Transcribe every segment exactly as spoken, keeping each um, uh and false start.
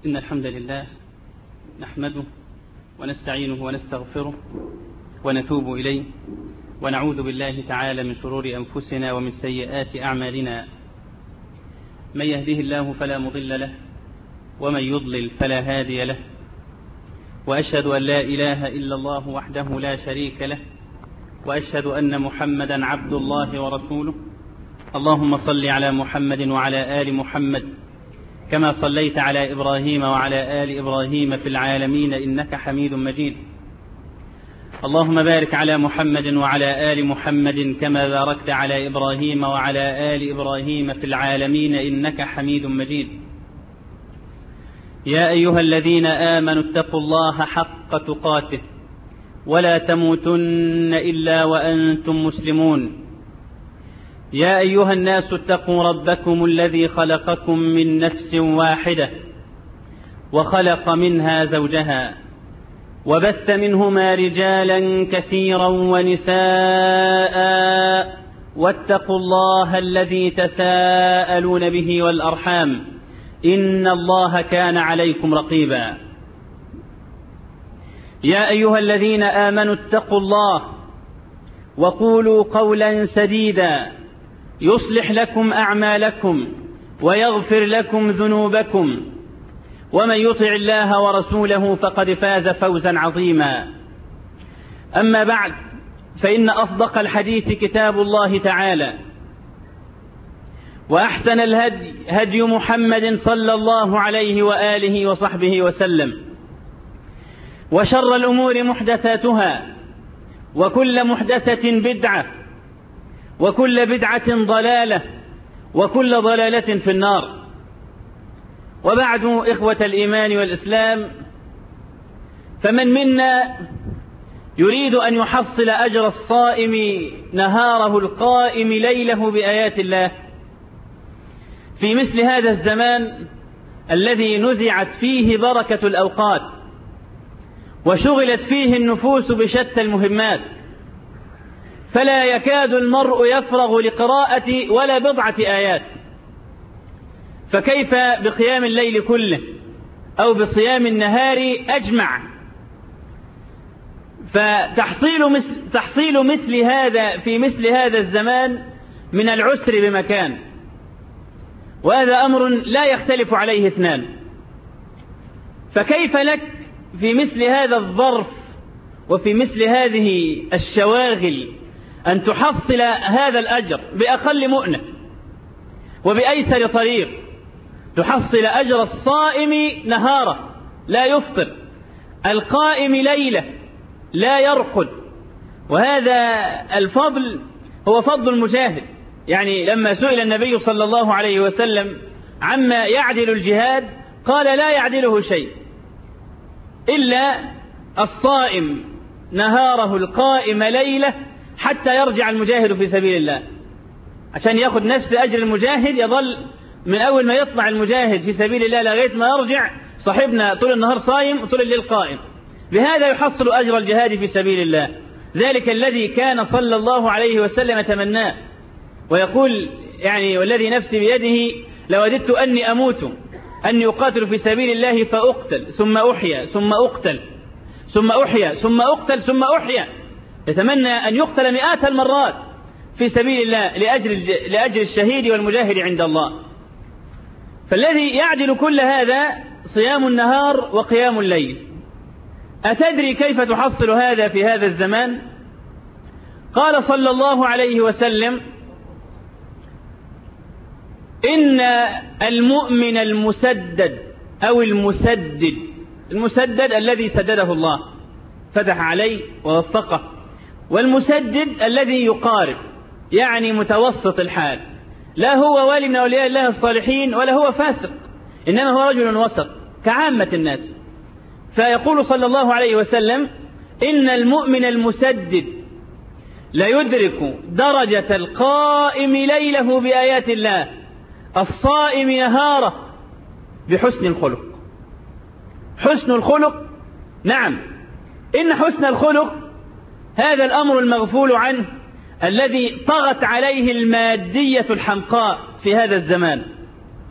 إن الحمد لله نحمده ونستعينه ونستغفره ونتوب إليه ونعوذ بالله تعالى من شرور أنفسنا ومن سيئات أعمالنا. من يهده الله فلا مضل له ومن يضلل فلا هادي له، وأشهد أن لا إله إلا الله وحده لا شريك له، وأشهد أن محمدا عبد الله ورسوله. اللهم صل على محمد وعلى آل محمد كما صليت على إبراهيم وعلى آل إبراهيم في العالمين إنك حميد مجيد. اللهم بارك على محمد وعلى آل محمد كما باركت على إبراهيم وعلى آل إبراهيم في العالمين إنك حميد مجيد. يا أيها الذين آمنوا اتقوا الله حق تقاته ولا تموتن إلا وأنتم مسلمون. يا أيها الناس اتقوا ربكم الذي خلقكم من نفس واحدة وخلق منها زوجها وبث منهما رجالا كثيرا ونساء، واتقوا الله الذي تساءلون به والأرحام إن الله كان عليكم رقيبا. يا أيها الذين آمنوا اتقوا الله وقولوا قولا سديدا يصلح لكم أعمالكم ويغفر لكم ذنوبكم، ومن يطع الله ورسوله فقد فاز فوزا عظيما. أما بعد، فإن أصدق الحديث كتاب الله تعالى، وأحسن الهدي هدي محمد صلى الله عليه وآله وصحبه وسلم، وشر الأمور محدثاتها، وكل محدثة بدعة، وكل بدعة ضلالة، وكل ضلالة في النار. وبعد، إخوة الإيمان والإسلام، فمن منا يريد أن يحصل أجر الصائم نهاره القائم ليله بآيات الله في مثل هذا الزمان الذي نزعت فيه بركة الأوقات وشغلت فيه النفوس بشتى المهمات، فلا يكاد المرء يفرغ لقراءة ولا بضعة آيات، فكيف بقيام الليل كله أو بصيام النهار أجمع؟ فتحصيل مثل, تحصيل مثل هذا في مثل هذا الزمان من العسر بمكان، وهذا أمر لا يختلف عليه اثنان. فكيف لك في مثل هذا الظرف وفي مثل هذه الشواغل أن تحصل هذا الأجر بأقل مؤنة وبأيسر طريق؟ تحصل أجر الصائم نهاره لا يفطر، القائم ليلة لا يرقد. وهذا الفضل هو فضل المجاهد. يعني لما سئل النبي صلى الله عليه وسلم عما يعدل الجهاد قال لا يعدله شيء إلا الصائم نهاره القائم ليلة حتى يرجع المجاهد في سبيل الله. عشان يأخذ نفس أجر المجاهد يظل من أول ما يطلع المجاهد في سبيل الله لغاية ما يرجع صاحبنا طول النهار صايم وطول الليل قائم. بهذا يحصل أجر الجهاد في سبيل الله، ذلك الذي كان صلى الله عليه وسلم يتمناه ويقول يعني والذي نفسي بيده لوددت أني أموت أني أقاتل في سبيل الله فأقتل ثم أحيا ثم أقتل ثم أحيا ثم أقتل ثم أحيا. يتمنى أن يقتل مئات المرات في سبيل الله لأجل, لأجل الشهيد والمجاهد عند الله. فالذي يعدل كل هذا صيام النهار وقيام الليل. أتدري كيف تحصل هذا في هذا الزمان؟ قال صلى الله عليه وسلم: إن المؤمن المسدد أو المسدد، المسدد الذي سدده الله فتح عليه ووفقه، والمسدد الذي يقارب يعني متوسط الحال، لا هو والي من أولياء الله الصالحين ولا هو فاسق، إنما هو رجل وسط كعامة الناس. فيقول صلى الله عليه وسلم: إن المؤمن المسدد ليدرك درجة القائم ليله بآيات الله الصائم نهاره بحسن الخلق. حسن الخلق، نعم، إن حسن الخلق هذا الأمر المغفول عنه الذي طغت عليه المادية الحمقاء في هذا الزمان.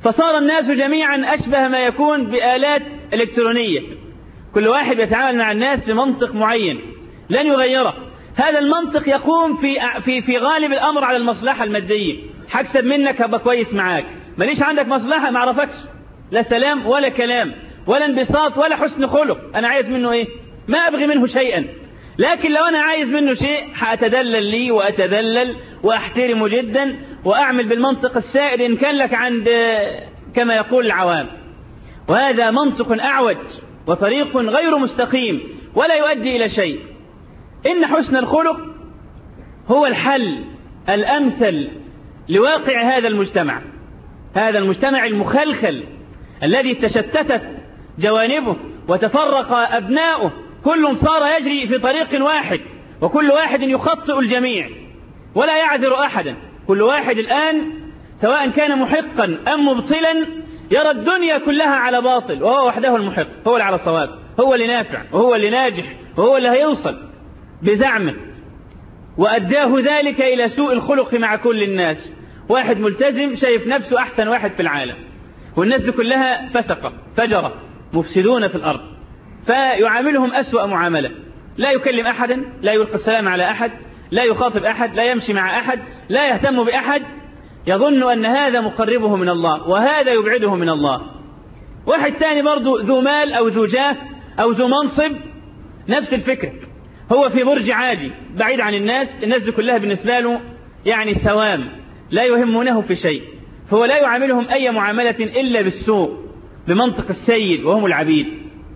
فصار الناس جميعا أشبه ما يكون بآلات إلكترونية، كل واحد يتعامل مع الناس بمنطق معين لن يغيره. هذا المنطق يقوم في في في غالب الأمر على المصلحة المادية، هكسب منك هبقى كويس معاك، ماليش عندك مصلحة ما اعرفكش، لا سلام ولا كلام ولا انبساط ولا حسن خلق، أنا عايز منه إيه؟ ما أبغي منه شيئا. لكن لو أنا عايز منه شيء هأتدلل لي وأتذلل وأحترمه جدا وأعمل بالمنطق السائد إن كان لك عند كما يقول العوام. وهذا منطق أعوج وطريق غير مستقيم ولا يؤدي إلى شيء. إن حسن الخلق هو الحل الأمثل لواقع هذا المجتمع، هذا المجتمع المخلخل الذي تشتتت جوانبه وتفرق أبناؤه، كل صار يجري في طريق واحد وكل واحد يخطئ الجميع ولا يعذر أحدا. كل واحد الآن سواء كان محقا أم مبطلا يرى الدنيا كلها على باطل، وهو وحده المحق، هو اللي على الصواب، هو اللي نافع وهو اللي ناجح وهو اللي هيوصل بزعمه. وأداه ذلك إلى سوء الخلق مع كل الناس. واحد ملتزم شايف نفسه أحسن واحد في العالم، والناس دي كلها فسقة فجرة مفسدون في الأرض، فيعاملهم أسوأ معاملة، لا يكلم أحدا، لا يلقي السلام على أحد، لا يخاطب أحد، لا يمشي مع أحد، لا يهتم بأحد، يظن أن هذا مقربه من الله وهذا يبعده من الله. واحد تاني برضو ذو مال أو ذو جاه أو ذو منصب، نفس الفكرة، هو في برج عاجي بعيد عن الناس، الناس دي كلها بالنسبة له يعني سوام لا يهمونه في شيء، فهو لا يعاملهم أي معاملة إلا بالسوء بمنطق السيد وهم العبيد.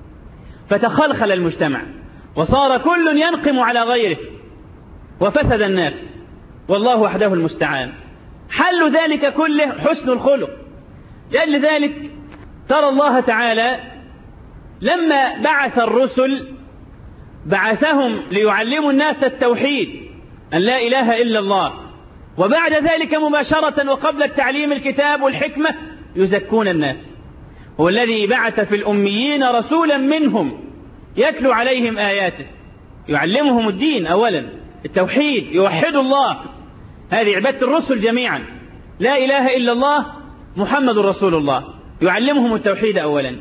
فتخلخل المجتمع وصار كل ينقم على غيره وفسد الناس، والله وحده المستعان. حل ذلك كله حسن الخلق. لأجل ذلك ترى الله تعالى لما بعث الرسل بعثهم ليعلموا الناس التوحيد أن لا إله إلا الله، وبعد ذلك مباشرة وقبل التعليم الكتاب والحكمة يزكون الناس. هو الذي بعث في الأميين رسولا منهم يتلو عليهم آياته، يعلمهم الدين أولا التوحيد، يوحد الله، هذه عبادة الرسل جميعا، لا إله إلا الله محمد رسول الله، يعلمهم التوحيد أولا،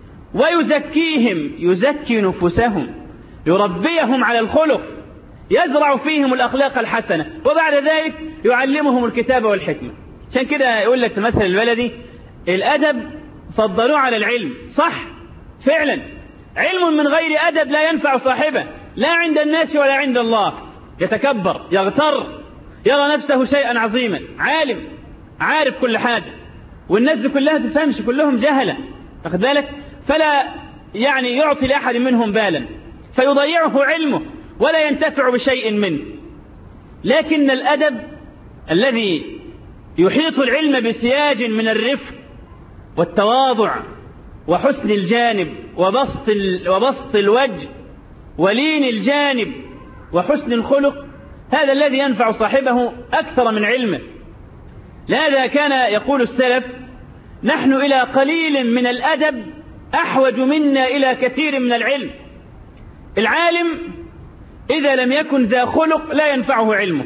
ويزكيهم، يزكي نفوسهم، يربيهم على الخلق، يزرع فيهم الأخلاق الحسنة، وبعد ذلك يعلمهم الكتاب والحكمة. عشان كده يقول لك المثل البلدي الأدب فضلوه على العلم، صح فعلا، علم من غير أدب لا ينفع صاحبه، لا عند الناس ولا عند الله، يتكبر يغتر يرى نفسه شيئا عظيما، عالم عارف كل حاجة، والناس دي كلها تفهمش، كلهم جهلة، تاخد بالك، فلا يعني يعطي لأحد منهم بالا فيضيعه علمه ولا ينتفع بشيء منه. لكن الأدب الذي يحيط العلم بسياج من الرفق والتواضع وحسن الجانب وبسط, وبسط الوجه ولين الجانب وحسن الخلق، هذا الذي ينفع صاحبه أكثر من علمه. لهذا كان يقول السلف: نحن إلى قليل من الأدب أحوج منا إلى كثير من العلم. العالم إذا لم يكن ذا خلق لا ينفعه علمه،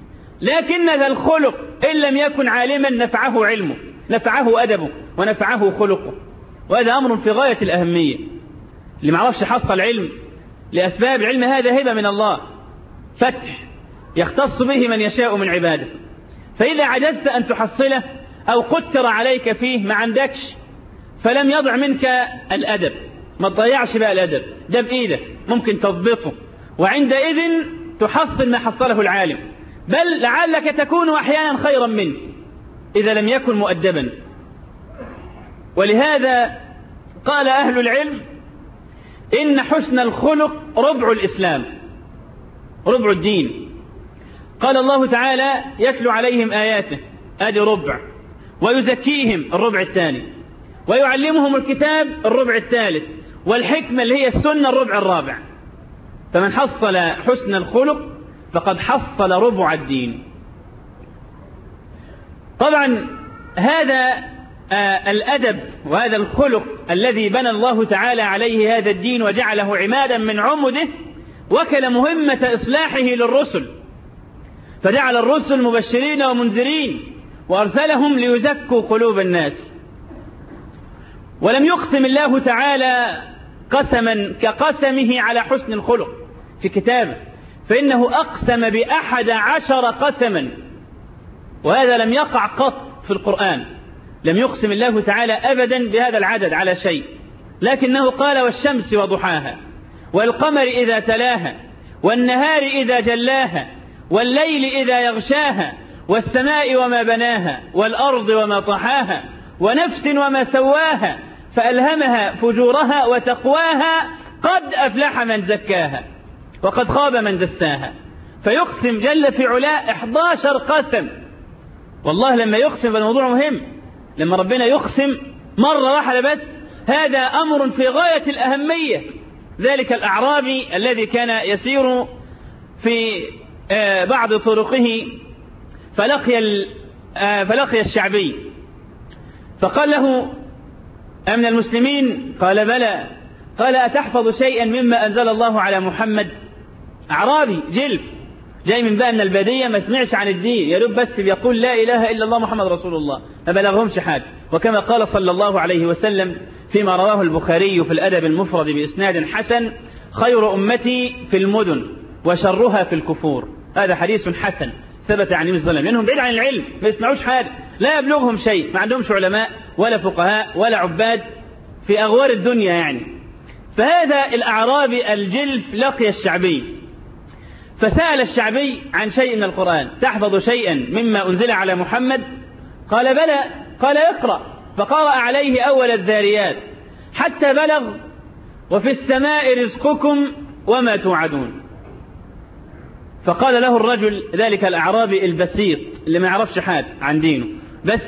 لكن ذا الخلق إن لم يكن عالما نفعه علمه، نفعه أدبه ونفعه خلقه. وهذا أمر في غاية الأهمية. اللي ما عرفش حصل علم لأسباب العلم هذا هبة من الله، فتح يختص به من يشاء من عباده. فإذا عجزت أن تحصله أو قتر عليك فيه ما عندكش، فلم يضع منك الأدب، ما تضيعش بقى الأدب، ده بإيدك ممكن تضبطه، وعندئذ تحصل ما حصله العالم، بل لعلك تكون أحيانا خيرا منه إذا لم يكن مؤدبا. ولهذا قال أهل العلم: إن حسن الخلق ربع الإسلام، ربع الدين. قال الله تعالى: يتلو عليهم آياته، آدي ربع، ويزكيهم الربع الثاني، ويعلمهم الكتاب الربع الثالث، والحكمة اللي هي السنة الربع الرابع. فمن حصل حسن الخلق فقد حصل ربع الدين. طبعا هذا آه الأدب وهذا الخلق الذي بنى الله تعالى عليه هذا الدين وجعله عمادا من عمده، وكل مهمة إصلاحه للرسل، فجعل الرسل مبشرين ومنذرين وأرسلهم ليزكوا قلوب الناس. ولم يقسم الله تعالى قسما كقسمه على حسن الخلق في كتابه، فإنه أقسم بأحد عشر قسما، وهذا لم يقع قط في القرآن. لم يقسم الله تعالى أبدا بهذا العدد على شيء، لكنه قال والشمس وضحاها والقمر إذا تلاها والنهار إذا جلاها والليل إذا يغشاها والسماء وما بناها والأرض وما طحاها ونفس وما سواها فألهمها فجورها وتقواها قد أفلح من زكاها وقد خاب من دساها. فيقسم جل في علاه إحدى عشر قسم. والله لما يقسم فالموضوع مهم، لما ربنا يقسم مرة واحدة بس هذا أمر في غاية الأهمية. ذلك الأعرابي الذي كان يسير في بعض طرقه فلقي فلقي الشعبي فقال له أمن المسلمين؟ قال بلى. قال أتحفظ شيئا مما أنزل الله على محمد؟ أعرابي جلف جاي من بقى من البادية ما سمعش عن الدين، يا رب بس بيقول لا إله إلا الله محمد رسول الله، ما بلغهمش حاجة. وكما قال صلى الله عليه وسلم فيما رواه البخاري في الأدب المفرد بإسناد حسن: خير أمتي في المدن وشرها في الكفور. هذا حديث حسن ثبت عن النبي صلى الله عليه وسلم، لأنهم بعيد عن العلم ما يسمعوش حاجة، لا يبلغهم شيء، ما عندهمش علماء ولا فقهاء ولا عباد في أغوار الدنيا يعني. فهذا الأعرابي الجلف لقي الشعبي فسأل الشعبي عن شيء من القرآن: تحفظ شيئا مما أنزل على محمد؟ قال بلى. قال اقرأ. فقرأ عليه أول الذاريات حتى بلغ وفي السماء رزقكم وما توعدون. فقال له الرجل ذلك الأعرابي البسيط اللي ما يعرفش حاجة عن دينه، بس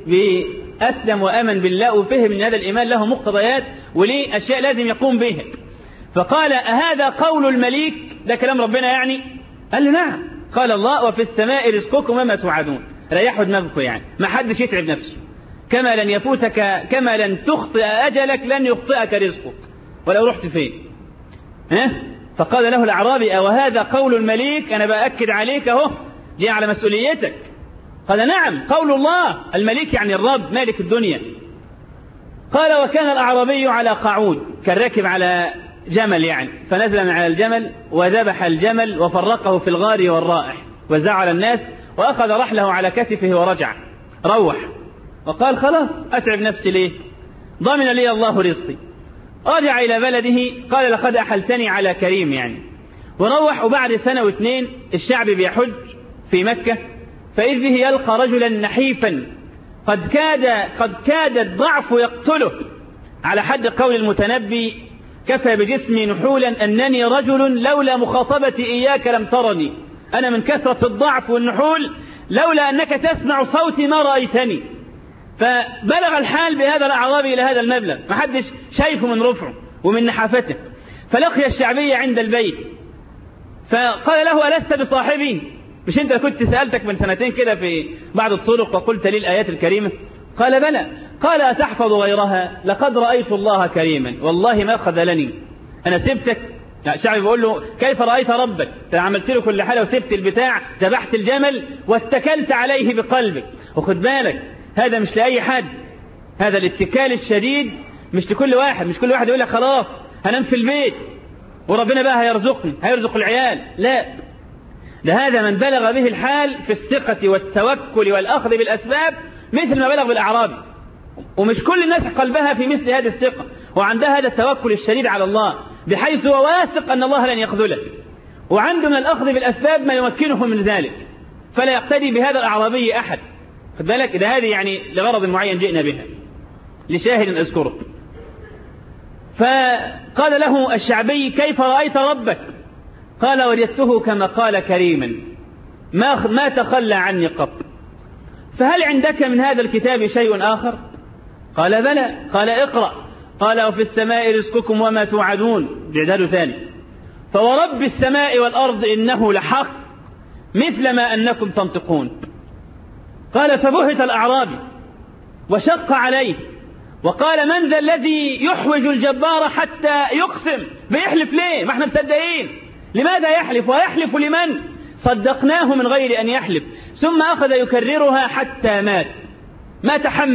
بأسلم وآمن بالله وفهم أن هذا الإيمان له مقتضيات وليه أشياء لازم يقوم بها. فقال: أهذا قول المليك؟ ده كلام ربنا يعني؟ قال له: نعم. قال الله: وفي السماء رزقكم وما توعدون. ريحوا دماغكم يعني، ما حدش يتعب نفسه، كما لن يفوتك كما لن تخطئ أجلك لن يخطئك رزقك ولو رحت فين. ها؟ فقال له الأعرابي: وهذا قول المليك؟ أنا بأكد عليك أهو، دي على مسؤوليتك. قال: نعم قول الله. المليك يعني الرب مالك الدنيا. قال: وكان الأعرابي على قعود، كان راكب على جمل يعني، فنزل من على الجمل وذبح الجمل وفرقه في الغار والرائح وزع على الناس وأخذ رحله على كتفه ورجع روح وقال: خلاص أتعب نفسي ليه؟ ضمن لي الله رزقي. رجع إلى بلده قال: لقد أحلتني على كريم يعني. وروح. وبعد سنة واثنين الشعب بيحج في مكة، فإذ به يلقى رجلا نحيفا قد كاد قد كاد الضعف يقتله، على حد قول المتنبي: كفى بجسمي نحولا أنني رجل لولا مخاطبتي إياك لم ترني. أنا من كثرة الضعف والنحول لولا أنك تسمع صوتي ما رأيتني. فبلغ الحال بهذا الأعرابي إلى هذا المبلغ، ما حدش شايفه من رفعه ومن نحافته. فلقي الشعبية عند البيت فقال له: ألست بصاحبي؟ مش أنت كنت سألتك من سنتين كده في بعض الطرق وقلت لي الآيات الكريمة؟ قال: بلى. قال: أتحفظ غيرها؟ لقد رأيت الله كريما والله ما خذلني. أنا سبتك. الشعبي بيقول له: كيف رأيت ربك؟ عملت له كل حاجة وسبت البتاع، ذبحت الجمل واتكلت عليه بقلبك. وخد بالك هذا مش لأي حد، هذا الاتكال الشديد مش لكل واحد. مش كل واحد يقول لك خلاص هنام في البيت وربنا بقى هيرزقني هيرزق العيال، لا، ده هذا من بلغ به الحال في الثقة والتوكل والأخذ بالأسباب مثل ما بلغ بالأعرابي. ومش كل الناس قلبها في مثل هذه الثقة وعندها هذا التوكل الشديد على الله بحيث هو واثق أن الله لن يخذله، وعنده من الأخذ بالأسباب ما يمكنه من ذلك، فلا يقتدي بهذا الأعرابي أحد. خد بالك، ده هذه يعني لغرض معين جئنا بها لشاهد أذكره. فقال له الشعبي: كيف رأيت ربك؟ قال: وجدته كما قال كريما ما ما تخلى عني قط. فهل عندك من هذا الكتاب شيء آخر؟ قال: بلى. قال: اقرأ. قال: وفي السماء رزقكم وما توعدون. جدال ثاني: فورب السماء والأرض إنه لحق مثل ما أنكم تنطقون. قال: فبهت الأعرابي وشق عليه وقال: من ذا الذي يحوج الجبار حتى يقسم؟ بيحلف ليه؟ ما احنا مصدقين. لماذا يحلف؟ ويحلف لمن؟ صدقناه من غير أن يحلف. ثم أخذ يكررها حتى مات، ما تحمل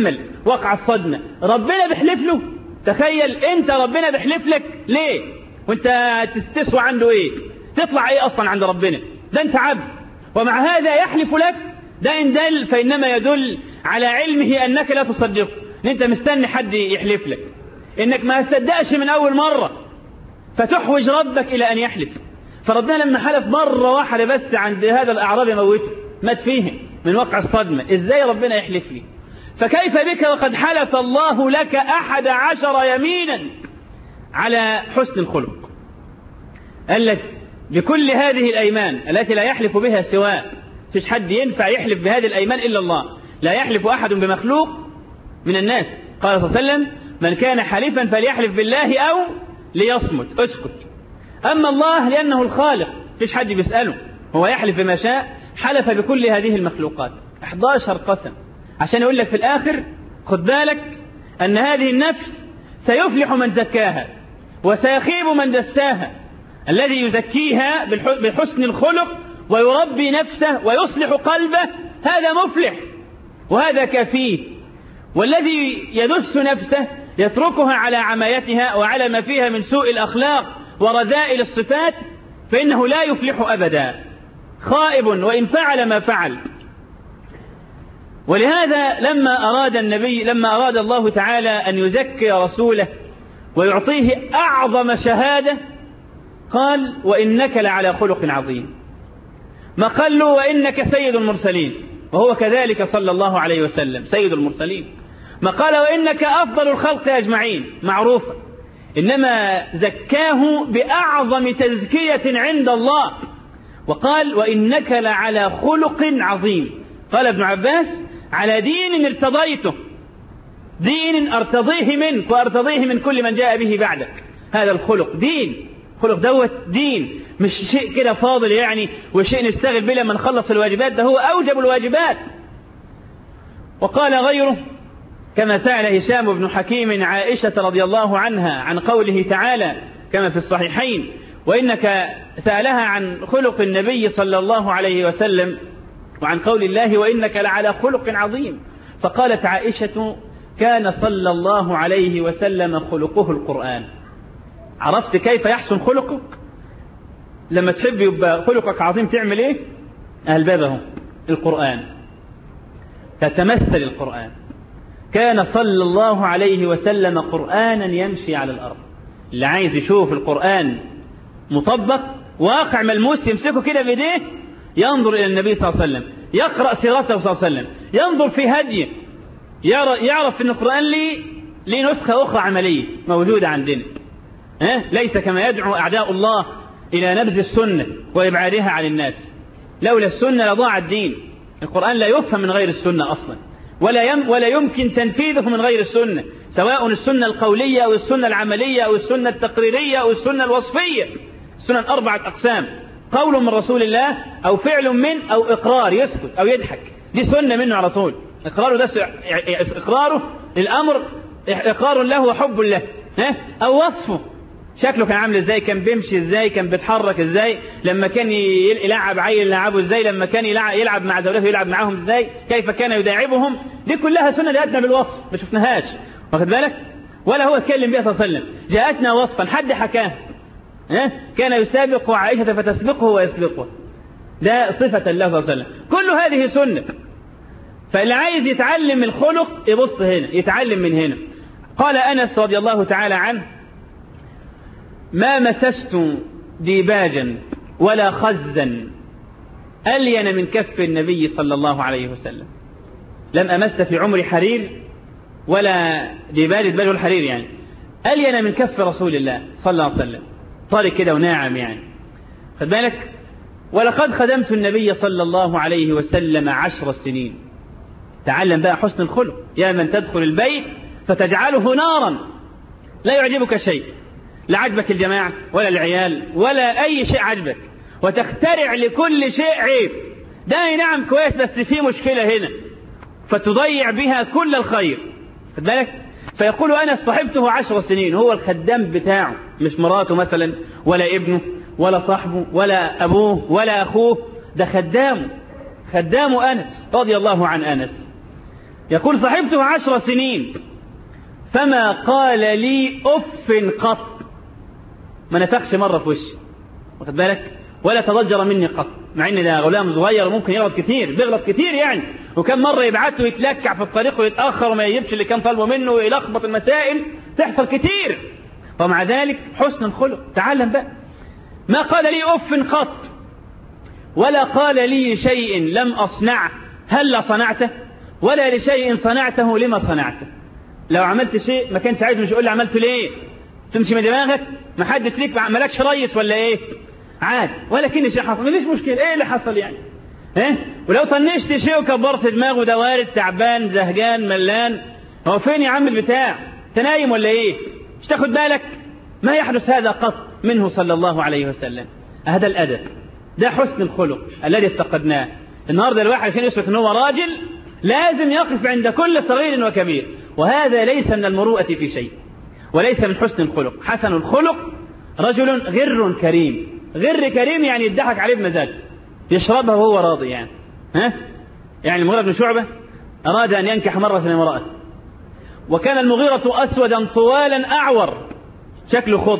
وقع الصدمة ربنا بيحلف له. تخيل انت ربنا بيحلف لك ليه وانت تستسوى عنده ايه؟ تطلع ايه اصلا عند ربنا؟ ده انت عبد ومع هذا يحلف لك. ده ان دل فانما يدل على علمه انك لا تصدقه، ان انت مستني حد يحلف لك، انك ما تصدقش من اول مرة فتحوج ربك الى ان يحلف. فربنا لما حلف مرة واحدة بس عند هذا الاعرابي موته مات فيه من وقع الصدمة، ازاي ربنا يحلف لي؟ فكيف بك وقد حلف الله لك احد عشر يمينا على حسن الخلق. قال لك بكل هذه الايمان التي لا يحلف بها سواه، فيش حد ينفع يحلف بهذه الايمان الا الله، لا يحلف احد بمخلوق من الناس. قال صلى الله عليه وسلم من كان حليفا فليحلف بالله او ليصمت، اسكت. اما الله لانه الخالق فيش حد بيسأله، هو يحلف بما شاء. حلف بكل هذه المخلوقات احد عشر قسم عشان يقول لك في الاخر خد بالك ان هذه النفس سيفلح من زكاها وسيخيب من دساها. الذي يزكيها بحسن الخلق ويربي نفسه ويصلح قلبه هذا مفلح وهذا كفيه، والذي يدس نفسه يتركها على عمايتها وعلى ما فيها من سوء الأخلاق ورذائل الصفات فإنه لا يفلح أبدا، خائب وإن فعل ما فعل. ولهذا لما أراد النبي لما أراد الله تعالى أن يزكي رسوله ويعطيه أعظم شهادة قال وإنك لعلى خلق عظيم، ما قال له وإنك سيد المرسلين، وهو كذلك صلى الله عليه وسلم سيد المرسلين. ما قال وإنك أفضل الخلق أجمعين، معروفة، إنما زكاه بأعظم تزكية عند الله. وقال وإنك لعلى خلق عظيم. قال ابن عباس على دين ارتضيته، دين أرتضيه منك وأرتضيه من كل من جاء به بعدك. هذا الخلق دين، خلق دوت دين، مش شيء كده فاضل يعني وشيء نستغل به لما نخلص الواجبات، ده هو أوجب الواجبات. وقال غيره كما سأل هشام بن حكيم عائشة رضي الله عنها عن قوله تعالى كما في الصحيحين وإنك سألها عن خلق النبي صلى الله عليه وسلم وعن قول الله وإنك لعلى خلق عظيم، فقالت عائشة كان صلى الله عليه وسلم خلقه القرآن. عرفت كيف يحسن خلقك؟ لما تحب يبقى خلقك عظيم تعمل ايه؟ البابه القرآن، تتمثل القرآن. كان صلى الله عليه وسلم قرآنا يمشي على الأرض. اللي عايز يشوف القرآن مطبق واقع ملموس يمسكه كده بيديه، ينظر إلى النبي صلى الله عليه وسلم، يقرأ سيرته صلى الله عليه وسلم، ينظر في هديه، يعرف أن القرآن ليه ليه نسخة أخرى عملية موجودة عندنا. ها؟ ليس كما يدعو أعداء الله إلى نبذ السنة وإبعادها عن الناس. لولا السنة لضاع الدين. القرآن لا يفهم من غير السنة أصلا، ولا يم ولا يمكن تنفيذه من غير السنة، سواء السنة القولية أو السنة العملية أو السنة التقريرية أو السنة الوصفية. السنة أربعة أقسام: قول من رسول الله أو فعل من أو إقرار يسكت أو يضحك، دي سنة منه على طول. إقراره ده إقراره للأمر، إقرار له وحب له. ها؟ أو وصفه، شكله كان عامل ازاي، كان بيمشي ازاي، كان بيتحرك ازاي، لما كان يلعب عيل يلعبه ازاي، لما كان يلعب مع زوجته يلعب معاهم ازاي، كيف كان يداعبهم. دي كلها سنة جاءتنا بالوصف ما شفناهاش، واخد بالك؟ ولا هو اتكلم بها صلى الله عليه وسلم، جاءتنا وصفا حد حكاه. ها؟ كان يسابق عائشة فتسبقه ويسبقه، ده صفة الله صلى الله عليه وسلم. كل هذه سنة. فاللي عايز يتعلم الخلق يبص هنا، يتعلم من هنا. قال أنس رضي الله تعالى عنه: ما مسست ديباجا ولا خزا ألين من كف النبي صلى الله عليه وسلم. لم أمس في عمري حرير ولا ديباج، ديباج الحرير يعني، ألين من كف رسول الله صلى الله عليه وسلم، طارق كده وناعم يعني، خد بالك. ولقد خدمت النبي صلى الله عليه وسلم عشر سنين. تعلم بقى حسن الخلق، يا من تدخل البيت فتجعله نارا، لا يعجبك شيء، لا عجبك الجماعة ولا العيال ولا أي شيء عجبك، وتخترع لكل شيء عيب. ده نعم كويس بس في مشكلة هنا، فتضيع بها كل الخير، خد بالك. فيقول أنا صحبته عشر سنين، هو الخدام بتاعه، مش مراته مثلا ولا ابنه ولا صاحبه ولا أبوه ولا أخوه، ده خدامه، خدامه أنس رضي الله عن أنس. يقول صحبته عشر سنين فما قال لي أف قط، ما نفخش مرة في وشي، واخد بالك، ولا تضجر مني قط، مع ان ده غلام صغير ممكن يغلط كتير، بيغلط كتير يعني، وكم مرة يبعته يتلكع في الطريق ويتأخر وما يجيبش اللي كان طالبه منه ويلخبط المسائل، تحصل كتير. ومع ذلك حسن الخلق، تعلم بقى. ما قال لي أف قط ولا قال لي شيء لم أصنعه هل صنعته، ولا لشيء صنعته لما صنعته. لو عملت شيء ما كانش عايز، مش يقول لي عملته ليه، تمشي من دماغك، ما حدش ليك، مالكش ريس ولا ايه، عاد ولكن شيء حصل، مفيش مشكله، ايه اللي حصل يعني، ها؟ ولو طنشت شيء وكبرت دماغه، ده وارد، تعبان، زهجان، ملان، هو فين يا عم البتاع، تنايم ولا ايه، مش تاخد بالك؟ ما يحدث هذا قط منه صلى الله عليه وسلم. هذا الادب، ده حسن الخلق الذي افتقدناه. النهارده الواحد عشان يثبت ان هو راجل لازم يقف عند كل صغير وكبير، وهذا ليس من المروءة في شيء، وليس من حسن الخلق. حسن الخلق رجل غر كريم، غر كريم يعني يضحك عليه بمزاج، يشربها وهو راضي يعني، ها؟ يعني المغيرة بن شعبة أراد أن ينكح مرة امرأة، وكان المغيرة أسودا طوالا أعور شكله خض،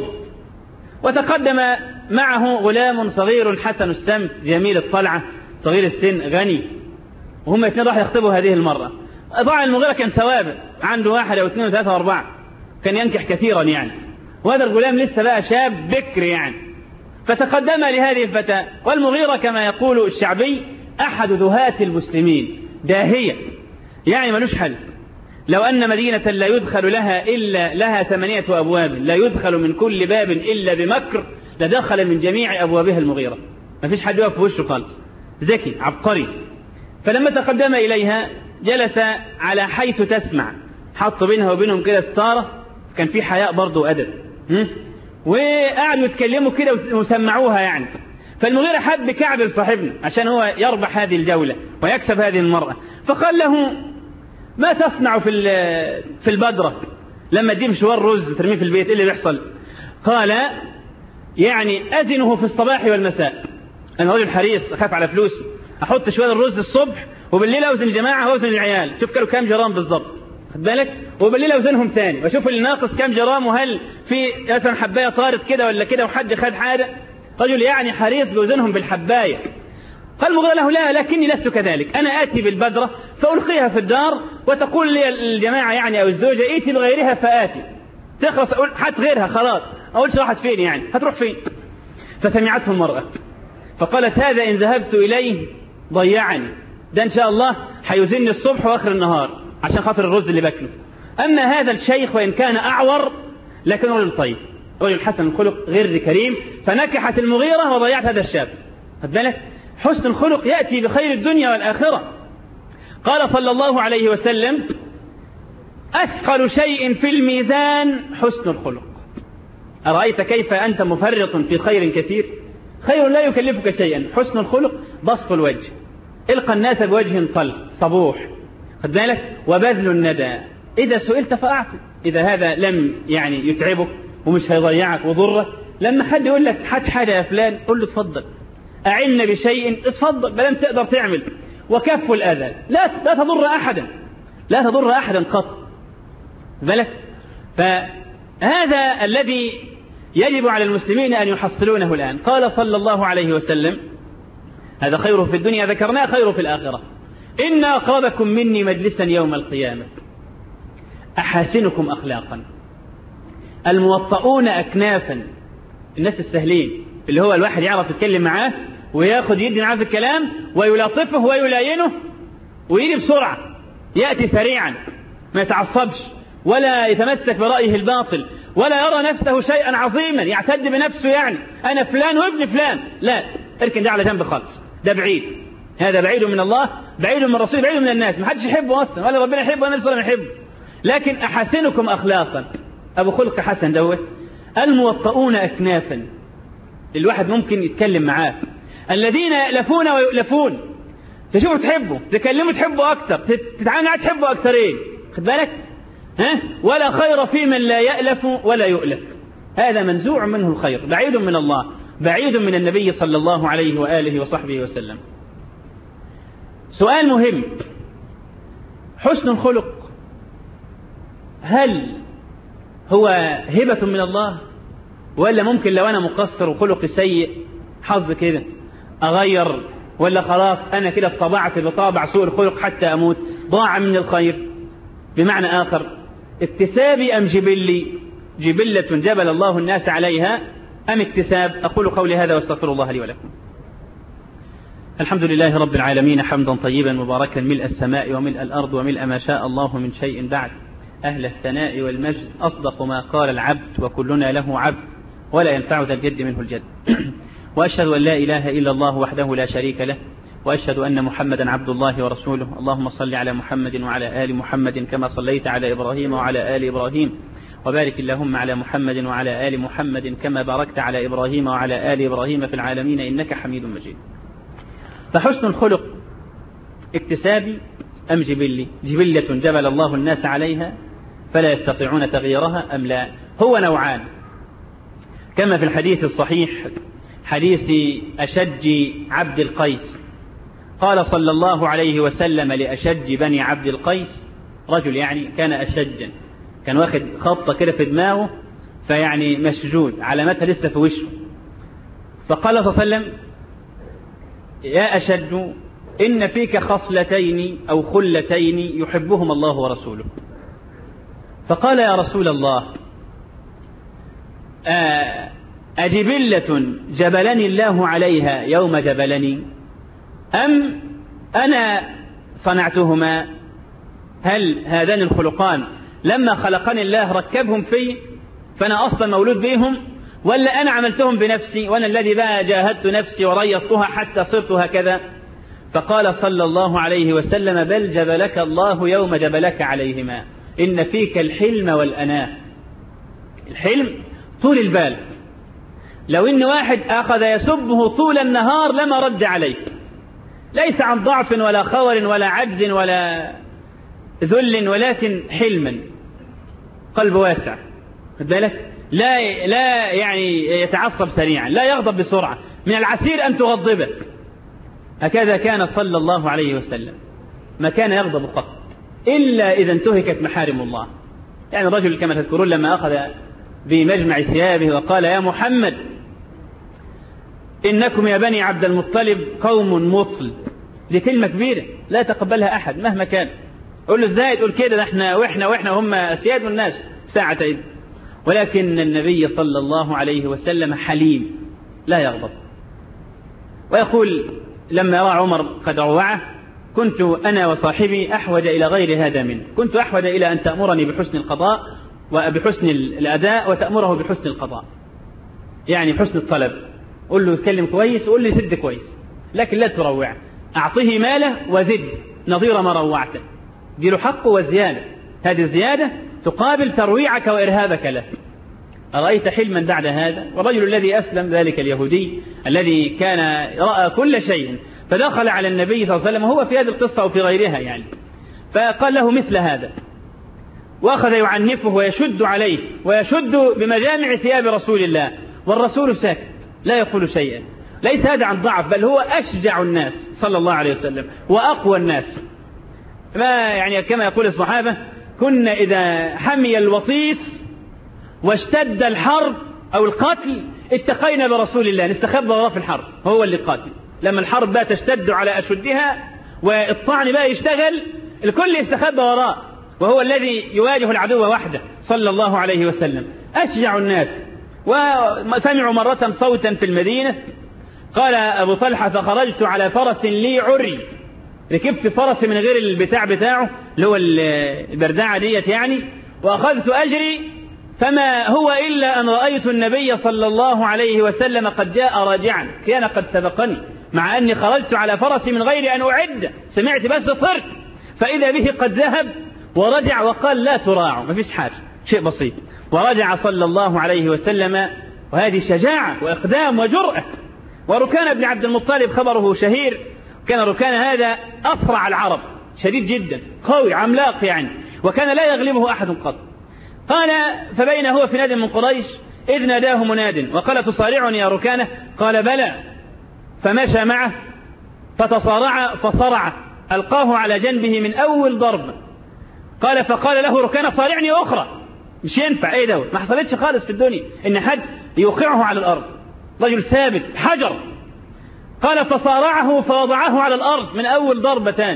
وتقدم معه غلام صغير حسن السمت جميل الطلعة صغير السن غني، وهم اثنين راح يخطبوا هذه المرة. طبعا المغيرة كان سوابق، عنده واحد أو اثنين وثلاثة وأربعة، كان ينكح كثيرا يعني، وهذا الغلام لسه بقى شاب بكر يعني. فتقدم لهذه الفتاة، والمغيرة كما يقول الشعبي أحد ذهات المسلمين، داهية يعني ملوش حل. لو أن مدينة لا يدخل لها إلا لها ثمانية أبواب، لا يدخل من كل باب إلا بمكر، لدخل من جميع أبوابها المغيرة، ما فيش حد يقف في وشه خالص، ذكي عبقري. فلما تقدم إليها جلس على حيث تسمع، حط بينها وبينهم كده ستارة، كان في حياء برضه وأدب، وقعدوا يتكلموا كده وسمعوها يعني. فالمغيرة حب كعب صاحبنا عشان هو يربح هذه الجولة ويكسب هذه المرأة، فقال له ما تصنع في في البدرة لما تجيب شوار رز ترميه في البيت، ايه اللي بيحصل؟ قال يعني أزنه في الصباح والمساء، أنا رجل حريص أخاف على فلوسي، أحط شوية الرز الصبح وبالليل أوزن الجماعة وأوزن العيال، شوف كانوا كام جرام بالضبط، خد بالك، وبالليل أوزنهم تاني وأشوف اللي ناقص كام جرام، وهل في مثلا حباية طارت كده ولا كده وحد خد حاجة. رجل يعني حريص بيوزنهم بالحباية. قال المغيرة له لا، لكني لست كذلك، أنا آتي بالبدرة فألقيها في الدار وتقول لي الجماعة يعني أو الزوجة ائتي بغيرها فآتي، تخلص أقول حت غيرها خلاص، أقولش راحت فين يعني، هتروح فين؟ فسمعته المرأة فقالت هذا إن ذهبت إليه ضيعني، ده إن شاء الله حيوزني الصبح وآخر النهار عشان خاطر الرز اللي باكله. أما هذا الشيخ وإن كان أعور لكن رجل طيب، رجل حسن الخلق غير كريم، فنكحت المغيرة وضيعت هذا الشاب. خد بالك، حسن الخلق يأتي بخير الدنيا والآخرة. قال صلى الله عليه وسلم أثقل شيء في الميزان حسن الخلق. أرأيت كيف أنت مفرط في خير كثير، خير لا يكلفك شيئا، حسن الخلق بسط الوجه، القى الناس بوجه طلق صبوح، خد بالك، وبذل الندى، إذا سئلت فأعطي، إذا هذا لم يعني يتعبك ومش هيضيعك وضرك، لما حد يقول لك حد حاجة يا فلان قل له اتفضل، أعن بشيء اتفضل، بلم تقدر تعمل، وكف الأذى، لا لا تضر أحدا، لا تضر أحدا قط بالك. فهذا الذي يجب على المسلمين أن يحصلونه الآن. قال صلى الله عليه وسلم هذا خير في الدنيا ذكرناه خير في الآخرة، إن أقربكم مني مجلسا يوم القيامة أحاسنكم أخلاقا الموطؤون أكنافا، الناس السهلين اللي هو الواحد يعرف يتكلم معاه وياخد يدي معاه في الكلام ويلاطفه ويلاينه ويجي بسرعة، يأتي سريعا، ما يتعصبش ولا يتمسك برأيه الباطل ولا يرى نفسه شيئا عظيما يعتد بنفسه، يعني أنا فلان وابن فلان، لا، اركن ده على جنب خالص، ده بعيد، هذا بعيد من الله، بعيد من الرسول، بعيد من الناس، ما حدش يحبه أصلا، ولا ربنا يحبه ولا النبي يحبه. لكن أحسنكم أخلاقا، أبو خلق حسن دوت، الموطؤون أكنافا، الواحد ممكن يتكلم معاه، الذين يألفون ويؤلفون، تشوفوا تحبه، تكلموا تحبه أكتر، تتعامل معاه تحبه أكترين، خد بالك، ها؟ ولا خير في من لا يألف ولا يؤلف، هذا منزوع منه الخير، بعيد من الله، بعيد من النبي صلى الله عليه وآله وصحبه وسلم. سؤال مهم، حسن الخلق هل هو هبة من الله، ولا ممكن لو أنا مقصر وخلقي سيء حظ كده أغير، ولا خلاص أنا كده اتطبعت بطابع سوء الخلق حتى أموت ضاع من الخير؟ بمعنى آخر، اكتسابي أم جبلي؟ جبلة جبل الله الناس عليها أم اكتساب؟ أقول قولي هذا واستغفر الله لي ولكم. الحمد لله رب العالمين حمدا طيبا مباركا ملء السماء وملء الأرض وملء ما شاء الله من شيء بعد. أهل الثناء والمجد أصدق ما قال العبد وكلنا له عبد ولا ينفع ذا الجد منه الجد. وأشهد أن لا إله إلا الله وحده لا شريك له، وأشهد أن محمدا عبد الله ورسوله. اللهم صل على محمد وعلى آل محمد كما صليت على إبراهيم وعلى آل إبراهيم، وبارك اللهم على محمد وعلى آل محمد كما باركت على إبراهيم وعلى آل إبراهيم في العالمين إنك حميد مجيد. فحسن الخلق اكتسابي أم جبلي؟ جبلة جبل الله الناس عليها فلا يستطيعون تغييرها أم لا؟ هو نوعان، كما في الحديث الصحيح حديث أشج عبد القيس، قال صلى الله عليه وسلم لأشج بني عبد القيس، رجل يعني كان أشجا، كان واخد خطة كده في دماغه فيعني مشجود علامتها لسه في وشه، فقال صلى الله عليه وسلم: يا أشج إن فيك خصلتين أو خلتين يحبهم الله ورسوله. فقال: يا رسول الله، أجبلة جبلني الله عليها يوم جبلني أم أنا صنعتهما؟ هل هذان الخلقان لما خلقني الله ركبهم في فأنا أصلا مولود بهم، ولا أنا عملتهم بنفسي وأنا الذي بقى جاهدت نفسي وريضتها حتى صرت هكذا؟ فقال صلى الله عليه وسلم: بل جبلك الله يوم جبلك عليهما، إن فيك الحلم والأناة. الحلم طول البال، لو إن واحد أخذ يسبه طول النهار لما رد عليه، ليس عن ضعف ولا خور ولا عجز ولا ذل، ولكن حلما، قلب واسع، خد بالك، لا لا يعني يتعصب سريعا، لا يغضب بسرعة، من العسير أن تغضبه. هكذا كان صلى الله عليه وسلم، ما كان يغضب قط إلا إذا انتهكت محارم الله. يعني رجل كما تذكرون لما أخذ بمجمع ثيابه وقال: يا محمد إنكم يا بني عبد المطلب قوم مطل. دي كلمة كبيرة لا يتقبلها أحد مهما كان. قل له: ازاي تقول كده؟ احنا وإحنا وإحنا هم أسياد الناس ساعتين. ولكن النبي صلى الله عليه وسلم حليم لا يغضب. ويقول لما رأى عمر قد روعه: كنت أنا وصاحبي أحوج إلى غير هذا منه، كنت أحوج إلى أن تأمرني بحسن القضاء وبحسن الأداء وتأمره بحسن القضاء، يعني حسن الطلب. قل له اتكلم كويس وقل لي زد كويس، لكن لا تروع، أعطيه ماله وزد نظير ما روعته، دي له حقه وزيادة، هذه الزيادة تقابل ترويعك وإرهابك له. أرأيت حلما بعد هذا؟ والرجل الذي أسلم ذلك اليهودي الذي كان رأى كل شيء فدخل على النبي صلى الله عليه وسلم، وهو في هذه القصة وفي غيرها يعني، فقال له مثل هذا، وأخذ يعنفه ويشد عليه ويشد بمجامع ثياب رسول الله، والرسول ساكت لا يقول شيئا. ليس هذا عن ضعف، بل هو أشجع الناس صلى الله عليه وسلم وأقوى الناس. ما يعني كما يقول الصحابة: كنا إذا حمي الوطيس واشتد الحرب أو القتل اتقينا برسول الله، نستخبى وراء في الحرب، هو اللي قاتل. لما الحرب بقى تشتد على أشدها والطعن بقى يشتغل، الكل يستخبى وراء، وهو الذي يواجه العدو وحده صلى الله عليه وسلم، أشجع الناس. وسمعوا مرة صوتا في المدينة، قال أبو طلحة: فخرجت على فرس لي عري، ركبت فرس من غير البتاع بتاعه اللي هو البردعة ديت يعني، وأخذت أجري، فما هو إلا أن رأيت النبي صلى الله عليه وسلم قد جاء راجعا، كان قد سبقني، مع أني خرجت على فرسي من غير أن أعد، سمعت بس صرت، فإذا به قد ذهب ورجع وقال: لا تراعوا، ما فيش حاجة، شيء بسيط. ورجع صلى الله عليه وسلم، وهذه شجاعة وإقدام وجرأة. وركان بن عبد المطلب خبره شهير، كان ركان هذا أسرع العرب، شديد جدا، قوي عملاق يعني، وكان لا يغلبه أحد قط. قال: فبين هو في ناد من قريش إذ ناداه مناد وقال: تصارعني يا ركانة؟ قال: بلى. فمشى معه فتصارع فصرع، ألقاه على جنبه من أول ضرب قال فقال له ركانة صارعني أخرى. مش ينفع، ايه دوت، ما حصلتش خالص في الدنيا ان حد يوقعه على الأرض، رجل ثابت حجر. قال فصارعه فوضعه على الأرض من أول ضربة تاني،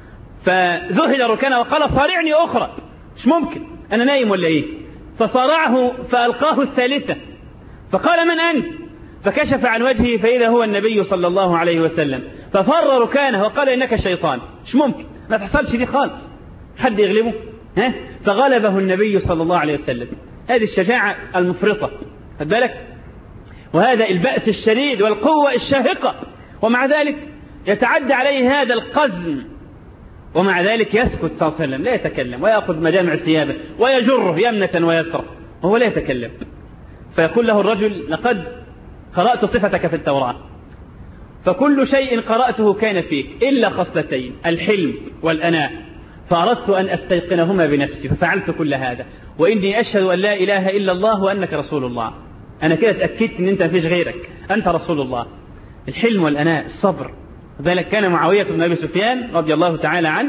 فذهل ركانة وقال صارعني أخرى، مش ممكن أنا نايم ولا إيه؟ فصارعه فألقاه الثالثة، فقال من أنت؟ فكشف عن وجهه فإذا هو النبي صلى الله عليه وسلم، ففر ركانه وقال إنك شيطان. مش ممكن، ما تحصلش دي خالص، حد يغلبه؟ ها؟ فغلبه النبي صلى الله عليه وسلم. هذه الشجاعة المفرطة، خد بالك، وهذا البأس الشديد والقوة الشاهقة، ومع ذلك يتعدى عليه هذا القزم، ومع ذلك يسكت صلى الله عليه وسلم، لا يتكلم، ويأخذ مجامع ثيابه ويجره يمنة ويسرى وهو لا يتكلم. فيقول له الرجل لقد قرأت صفتك في التوراة، فكل شيء قرأته كان فيك إلا خصلتين، الحلم والأناء، فأردت أن أستيقنهما بنفسي ففعلت كل هذا، وإني أشهد أن لا إله إلا الله وأنك رسول الله. أنا كده اتأكدت أن أنت ما فيش غيرك، أنت رسول الله. الحلم والأناء، الصبر. ذلك كان معاوية بن أبي سفيان رضي الله تعالى عنه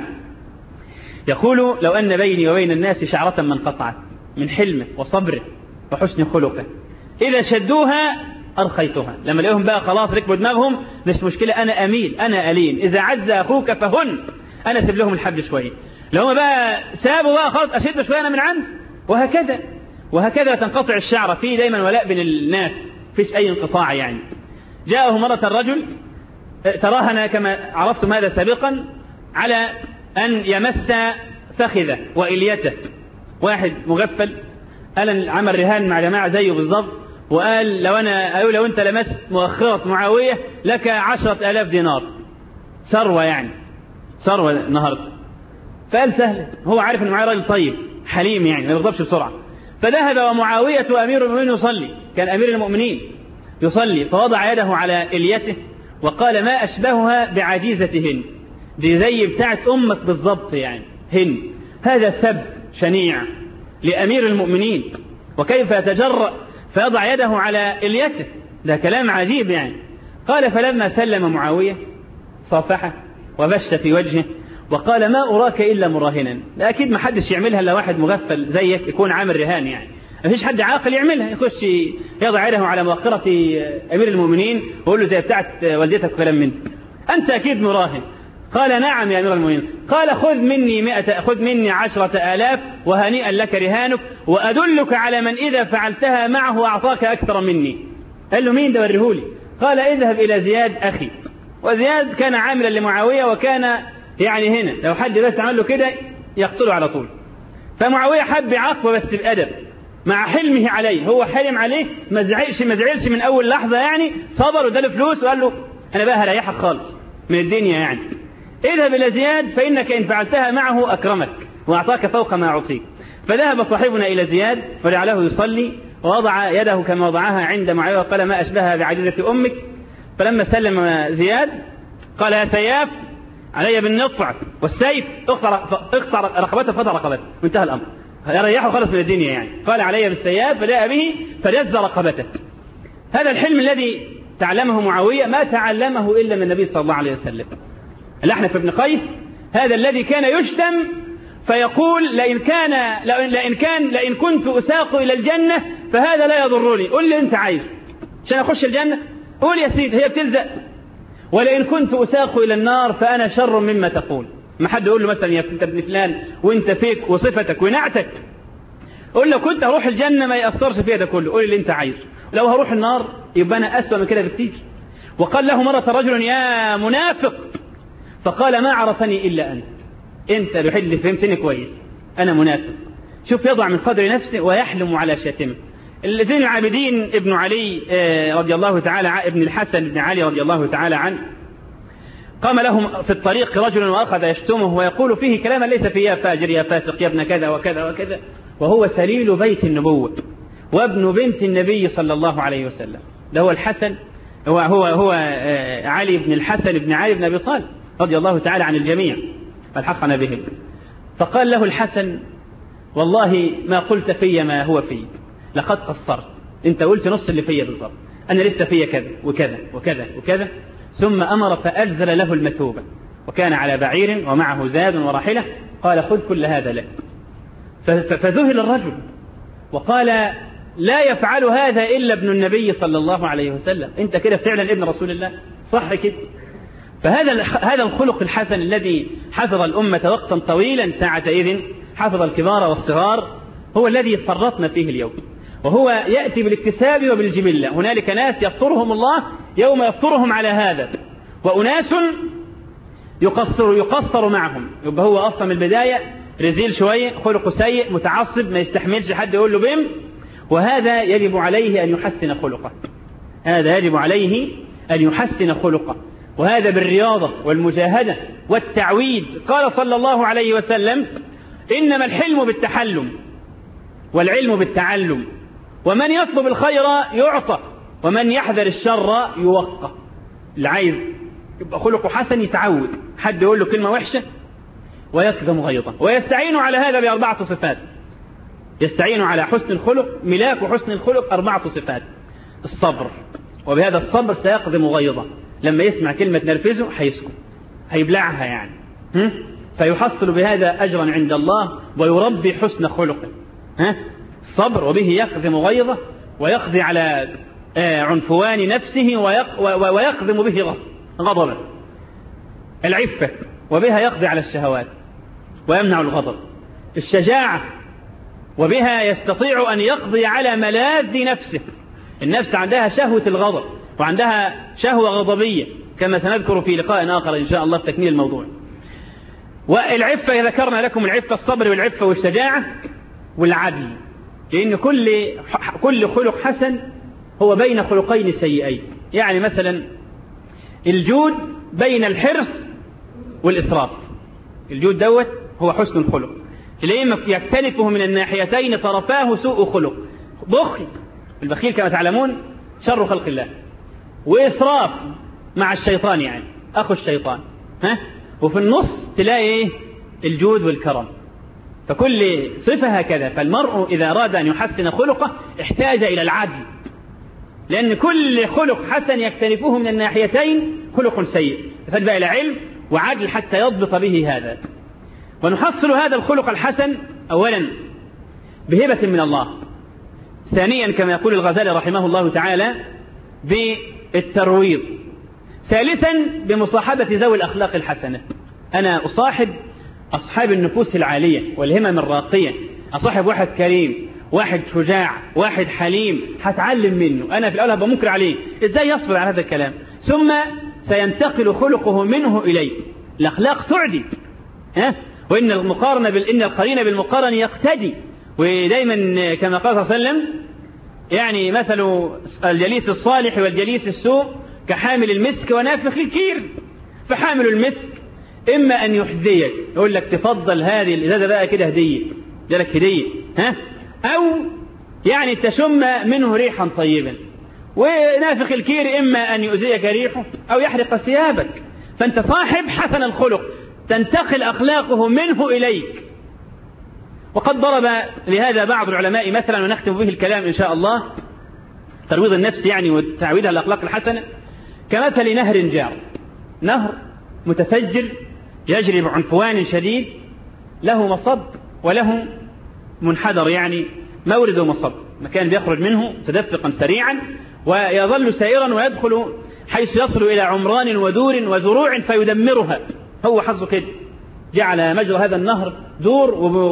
يقول لو أن بيني وبين الناس شعرة من قطعت من حلمه وصبره وحسن خلقه، إذا شدوها أرخيتها. لما لقيهم بقى خلاص ركبوا دماغهم، مش مشكلة، أنا أميل، أنا ألين، إذا عز أخوك فهن، أنا أسيب لهم الحبل شوية. لو هم بقى سابوا بقى خلاص أشد شوية أنا من عند، وهكذا وهكذا تنقطع الشعرة. فيه دايما ولاء بين الناس، فيش أي انقطاع يعني. جاءه مرة الرجل تراهن كما عرفتم هذا سابقا على أن يمس فخذه وإليته. واحد مغفل قال عمل رهان مع جماعة زيه بالضبط، وقال لو أنا أقول لو أنت لمست مؤخرة معاوية لك عشرة آلاف دينار، ثروة يعني، ثروة النهاردة. فقال سهل، هو عارف أن معاوية راجل طيب حليم يعني ما يغضبش بسرعة. فذهب ومعاوية أمير المؤمنين يصلي، كان أمير المؤمنين يصلي، فوضع يده على إليته وقال ما أشبهها بعجيزة هند، دي زي بتاعت أمك بالضبط يعني هند. هذا سب شنيع لأمير المؤمنين، وكيف يتجرأ فيضع يده على إليته، ده كلام عجيب يعني. قال فلما سلم معاوية صافحه وبش في وجهه وقال ما أراك إلا مراهنا. لا أكيد ما حدش يعملها إلا واحد مغفل زيك يكون عامل رهان يعني، ما فيش حد عاقل يعملها، يخش يضع يده على مؤخرة أمير المؤمنين ويقول له زي بتاعت والدتك وكلام من أنت أكيد مراهن. قال نعم يا أمير المؤمنين. قال خذ مني مئة خذ مني عشرة آلاف وهنيئا لك رهانك، وأدلك على من إذا فعلتها معه أعطاك أكثر مني. قال له مين ده وريهولي؟ قال اذهب إلى زياد أخي. وزياد كان عاملا لمعاوية، وكان يعني هنا لو حد بس عمل له كده يقتله على طول. فمعاوية حب عقبه بس بأدب مع حلمه عليه، هو حلم عليه ما زعلش ما زعلش من أول لحظة يعني، صبر واداله فلوس وقال له أنا بقى هريحك خالص من الدنيا يعني، اذهب إلى زياد فإنك إن فعلتها معه أكرمك وأعطاك فوق ما أعطيك. فذهب صاحبنا إلى زياد فجعله يصلي ووضع يده كما وضعها عند معاوية وقال ما أشبهها بعجيزة أمك. فلما سلم زياد قال يا سياف علي بالنطع والسيف اقطع رقبته فقطع رقبته، وانتهى الأمر، ريحه خلص من الدنيا يعني. قال علي بالسياف فجاء به فجز رقبته. هذا الحلم الذي تعلمه معاوية ما تعلمه إلا من النبي صلى الله عليه وسلم. الأحنف بن قيس هذا الذي كان يشتم فيقول لئن كان لئن كان لئن كنت أساق إلى الجنة فهذا لا يضرني، قل لي أنت عايز عشان أخش الجنة، قول يا سيدي هي بتلزق، ولئن كنت أساق إلى النار فأنا شر مما تقول. ما حد يقول له مثلا يا أنت ابن فلان وأنت فيك وصفتك ونعتك، قل له كنت هروح الجنة ما يأثرش فيها ده كله، قول لي اللي أنت عايز، لو هروح النار يبقى أنا أسوأ من كده بكتير. وقال له مرة رجل يا منافق، فقال ما عرفني إلا أنت، أنت الوحيد اللي فهمتني كويس، أنا منافق. شوف يضع من قدر نفسه ويحلم على شاتمه. زين العابدين ابن علي رضي الله تعالى ابن الحسن بن علي رضي الله تعالى عنه قام لهم في الطريق رجل وأخذ يشتمه ويقول فيه كلاما ليس فيه يا فاجر يا فاسق يا ابن كذا وكذا وكذا، وهو سليل بيت النبوة وابن بنت النبي صلى الله عليه وسلم. ده هو الحسن، هو هو هو علي بن الحسن بن علي بن أبي طالب رضي الله تعالى عن الجميع فالحقنا بهم. فقال له الحسن والله ما قلت في ما هو في، لقد قصرت، انت قلت نص اللي فيا بالضبط، انا لسه فيا كذا وكذا وكذا وكذا. ثم امر فاجزل له المثوبه، وكان على بعير ومعه زاد وراحله، قال خذ كل هذا لك. فذهل الرجل وقال لا يفعل هذا إلا ابن النبي صلى الله عليه وسلم، أنت كده فعلا ابن رسول الله، صح كده؟ فهذا هذا الخلق الحسن الذي حفظ الأمة وقتا طويلا ساعتئذ، حفظ الكبار والصغار، هو الذي فرطنا فيه اليوم، وهو يأتي بالاكتساب وبالجبلة. هنالك ناس يفطرهم الله يوم يفطرهم على هذا، وأناس يقصر يقصر معهم، يبقى هو أصلا من البداية رزيل شوية، خلقه سيء، متعصب، ما يستحملش حد يقول له بم، وهذا يجب عليه أن يحسن خلقه، هذا يجب عليه أن يحسن خلقه، وهذا بالرياضة والمجاهدة والتعويد. قال صلى الله عليه وسلم إنما الحلم بالتحلم والعلم بالتعلم، ومن يطلب الخير يعطى ومن يحذر الشر يوقى. اللي عايز يبقى خلقه حسن يتعود، حد يقول له كلمة وحشة ويكظم غيظه، ويستعين على هذا بأربعة صفات. يستعين على حسن الخلق، ملاك وحسن الخلق أربعة صفات. الصبر، وبهذا الصبر سيقظم غيظه، لما يسمع كلمة نرفزه هيسكت، هيبلعها يعني، فيحصل بهذا أجرا عند الله ويربي حسن خلقه. ها؟ الصبر، وبه يقظم غيظه ويقضي على عنفوان نفسه ويقظم به غضبه. العفة، وبها يقضي على الشهوات ويمنع الغضب. الشجاعة، وبها يستطيع أن يقضي على ملاذ نفسه. النفس عندها شهوة الغضب وعندها شهوة غضبية، كما سنذكر في لقاء آخر إن شاء الله في تكميل الموضوع. والعفة ذكرنا لكم العفة، الصبر والعفة والشجاعة والعدل، لأن كل كل خلق حسن هو بين خلقين سيئين. يعني مثلا الجود بين الحرص والإسراف، الجود دوت هو حسن الخلق، لأنه يختلفه من الناحيتين طرفاه سوء خلق. بخل، البخيل كما تعلمون شر خلق الله، وإسراف مع الشيطان يعني أخو الشيطان، ها؟ وفي النص تلاقي إيه؟ الجود والكرم. فكل صفة هكذا. فالمرء إذا أراد أن يحسن خلقه احتاج إلى العدل، لأن كل خلق حسن يختلفه من الناحيتين خلق سيء، يحتاج إلى علم وعدل حتى يضبط به هذا. ونحصل هذا الخلق الحسن أولا بهبة من الله، ثانيا كما يقول الغزالي رحمه الله تعالى بالترويض، ثالثا بمصاحبة ذوي الأخلاق الحسنة. أنا أصاحب أصحاب النفوس العالية والهمم الراقية، أصاحب واحد كريم، واحد شجاع، واحد حليم، هتعلم منه. أنا في الأول هبقى منكر عليه، إزاي يصبر على هذا الكلام؟ ثم سينتقل خلقه منه إليه. الأخلاق تعدي، ها؟ وإن المقارنة بال... إن القرين بالمقارن يقتدي. ودايما كما قال صلى الله عليه وسلم يعني مثل الجليس الصالح والجليس السوء كحامل المسك ونافخ الكير. فحامل المسك إما أن يحذيك، يقول لك تفضل هذه الإزازة بقى كده هدية، ده لك هدية، ها؟ أو يعني تشم منه ريحا طيبا. ونافخ الكير إما أن يؤذيك ريحه أو يحرق ثيابك. فأنت صاحب حسن الخلق، تنتقل أخلاقه منه إليك. وقد ضرب لهذا بعض العلماء مثلا، ونختم به الكلام إن شاء الله، ترويض النفس يعني وتعويدها الأخلاق الحسنة، كمثل نهر جار، نهر متفجر يجري بعنفوان شديد، له مصب وله منحدر، يعني مورد ومصب، مكان بيخرج منه تدفقا سريعا، ويظل سائرا ويدخل حيث يصل إلى عمران ودور وزروع فيدمرها. هو حظه كده، جعل مجرى هذا النهر دور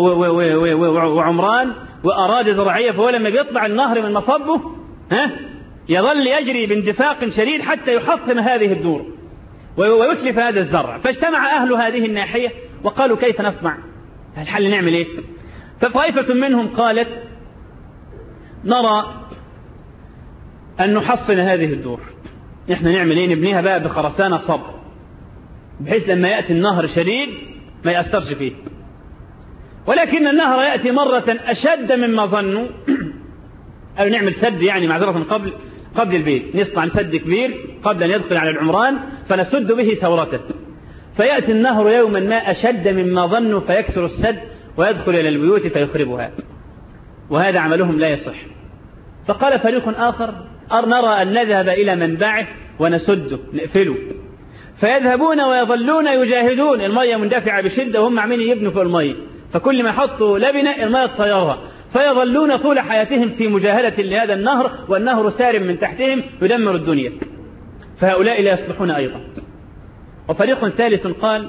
وعمران وأراضي زراعية، فهو لما بيطلع النهر من مصبه ها يظل يجري باندفاق شديد حتى يحطم هذه الدور ويتلف هذا الزرع. فاجتمع أهل هذه الناحية وقالوا كيف نصنع؟ الحل نعمل إيه؟ فطائفة منهم قالت نرى أن نحصن هذه الدور، إحنا نعمل إيه؟ نبنيها بقى بخرسانة صبر، بحيث لما يأتي النهر شديد ما يأثرش فيه. ولكن النهر يأتي مرة أشد مما ظنوا، أو نعمل سد يعني معذرة قبل قبل البيت، نصنع سد كبير قبل أن يدخل على العمران فنسد به ثورته. فيأتي النهر يوما ما أشد مما ظنوا فيكسر السد ويدخل إلى البيوت فيخربها، وهذا عملهم لا يصح. فقال فريق آخر نرى أن نذهب إلى منبعه ونسده نقفله. فيذهبون ويظلون يجاهدون، المية مندفعة بشدة وهم عمالين يبنوا في المية، فكل ما حطوا لبنة الماء تطيرها، فيظلون طول حياتهم في مجاهدة لهذا النهر، والنهر سار من تحتهم يدمر الدنيا. فهؤلاء لا يصلحون أيضا. وفريق ثالث قال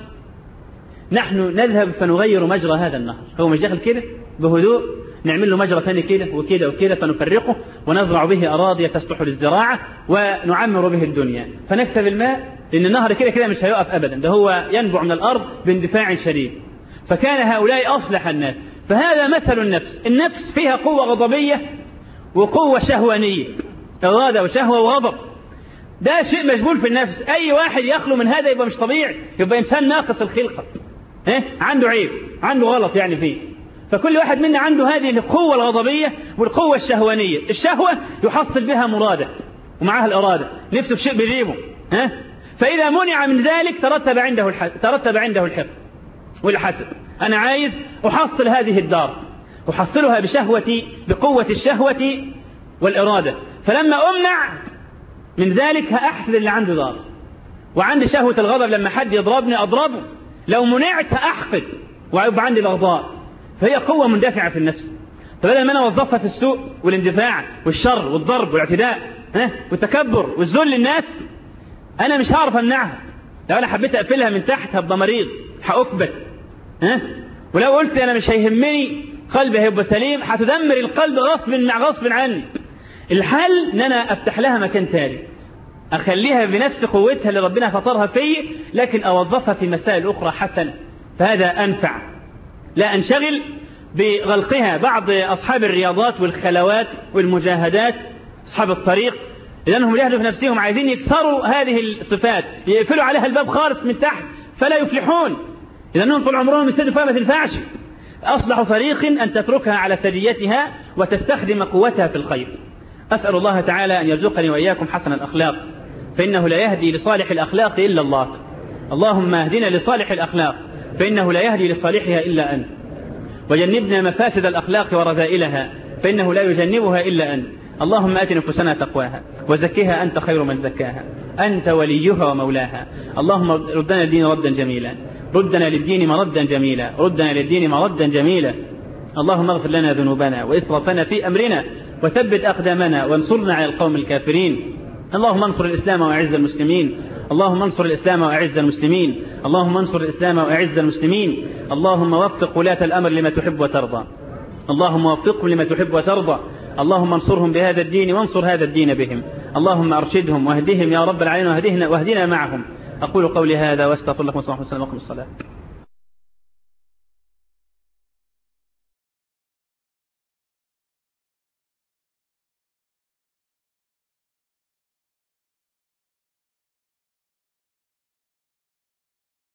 نحن نذهب فنغير مجرى هذا النهر، هو مش داخل كده بهدوء، نعمل له مجرى ثاني كده وكده وكده فنفرقه ونزرع به أراضي تصلح للزراعة ونعمر به الدنيا فنكسب الماء، لأن النهر كده كده مش هيقف أبدا، ده هو ينبع من الأرض باندفاع شديد. فكان هؤلاء أصلح الناس. فهذا مثل النفس. النفس فيها قوة غضبية وقوة شهوانية، إرادة وشهوة وغضب، ده شيء مجبول في النفس. أي واحد يخلو من هذا يبقى مش طبيعي، يبقى إنسان ناقص الخلقة، إيه؟ عنده عيب، عنده غلط يعني فيه. فكل واحد منا عنده هذه القوة الغضبية والقوة الشهوانية. الشهوة يحصل بها مراده ومعها الإرادة، نفسه في شيء بيجيبه، ها؟ فإذا منع من ذلك ترتب عنده الحسد، ترتب عنده الحقد والحسد. أنا عايز أحصل هذه الدار، أحصلها بشهوتي، بقوة الشهوة والإرادة، فلما أمنع من ذلك هأحسد اللي عنده دار. وعندي شهوة الغضب، لما حد يضربني أضربه، لو منعت أحقد ويبقى عندي الأغضاء. فهي قوة مندفعة في النفس، فبدل ما أنا أوظفها في السوء والاندفاع والشر والضرب والاعتداء ها والتكبر والذل للناس، أنا مش هعرف أمنعها. لو أنا حبيت أقفلها من تحت هبقى مريض، هأكبت، ها؟ ولو قلت أنا مش هيهمني، قلبي هيبقى سليم، هتدمر القلب غصب مع غصب عني. الحل ان انا افتح لها مكان تاني، اخليها بنفس قوتها اللي ربنا فطرها فيه، لكن اوظفها في مسائل اخرى حسنه، فهذا انفع. لا انشغل بغلقها. بعض اصحاب الرياضات والخلوات والمجاهدات، اصحاب الطريق، لانهم يهدوا في نفسهم عايزين يكسروا هذه الصفات، يقفلوا عليها الباب خالص من تحت فلا يفلحون، لانهم طول عمرهم يسدوا فيها ما تنفعش. اصلح طريق ان تتركها على سجيتها وتستخدم قوتها في الخير. أسأل الله تعالى أن يرزقني وإياكم حسن الأخلاق، فإنه لا يهدي لصالح الأخلاق إلا الله. اللهم اهدنا لصالح الأخلاق، فإنه لا يهدي لصالحها إلا أنت. وجنبنا مفاسد الأخلاق ورذائلها، فإنه لا يجنبها إلا أنت. اللهم آت نفوسنا تقواها وزكها أنت خير من زكاها، أنت وليها ومولاها. اللهم ردنا الدين ردا جميلا، ردنا للدين مردا جميلا، ردنا للدين مردا جميلا. اللهم اغفر لنا ذنوبنا وإسرافنا في أمرنا، وثبت أقدامنا وانصرنا على القوم الكافرين. اللهم انصر الإسلام وأعز المسلمين، اللهم انصر الإسلام وأعز المسلمين، اللهم انصر الإسلام وأعز المسلمين. اللهم وفق ولاة الأمر لما تحب وترضى، اللهم وفقهم لما تحب وترضى. اللهم انصرهم بهذا الدين وانصر هذا الدين بهم. اللهم أرشدهم واهدهم يا رب العالمين، واهدنا واهدنا معهم. أقول قولي هذا واستغفر الله وصلى الله وسلم وقم الصلاة.